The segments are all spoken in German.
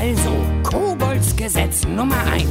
Also, Koboldsgesetz Nummer 1.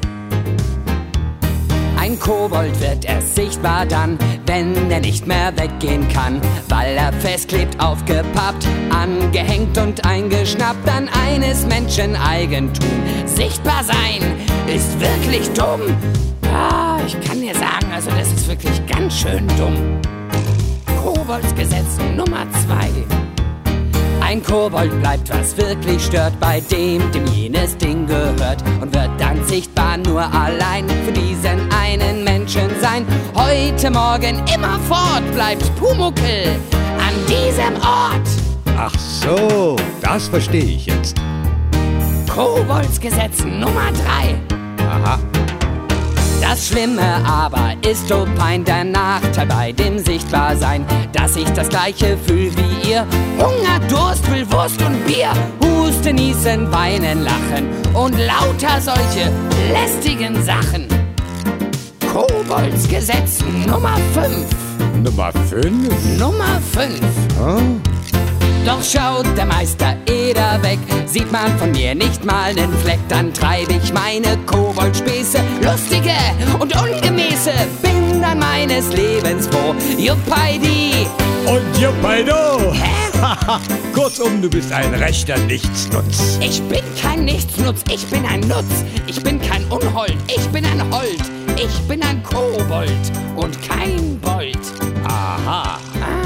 Ein Kobold wird erst sichtbar dann, wenn er nicht mehr weggehen kann, weil er festklebt, aufgepappt, angehängt und eingeschnappt an eines Menschen Eigentum. Sichtbar sein ist wirklich dumm. Ich kann dir sagen, also das ist wirklich ganz schön dumm. Koboldsgesetz Nummer 2. Ein Kobold bleibt, was wirklich stört, bei dem jenes Ding gehört und wird dann sichtbar nur allein für diesen einen Menschen sein. Heute Morgen immerfort bleibt Pumuckl an diesem Ort. Ach so, das verstehe ich jetzt. Koboldsgesetz Nummer 3. Aha. Das Schlimme aber ist obein der Nachteil bei dem Sichtbarsein, dass ich das gleiche fühl wie ihr. Hunger, Durst, will Wurst und Bier, Husten, Niesen, Weinen, Lachen und lauter solche lästigen Sachen. Koboldsgesetz Nummer 5. Nummer 5? Nummer 5. Doch schaut der Meister Eder weg, sieht man von mir nicht mal nen Fleck, dann treib ich meine Koboldspäße, lustige und ungemäße, bin dann meines Lebens froh. Juppidi und Juppaido! Hä? Kurzum, du bist ein rechter Nichtsnutz. Ich bin kein Nichtsnutz, ich bin ein Nutz. Ich bin kein Unhold, ich bin ein Hold. Ich bin ein Kobold und kein Bold. Aha.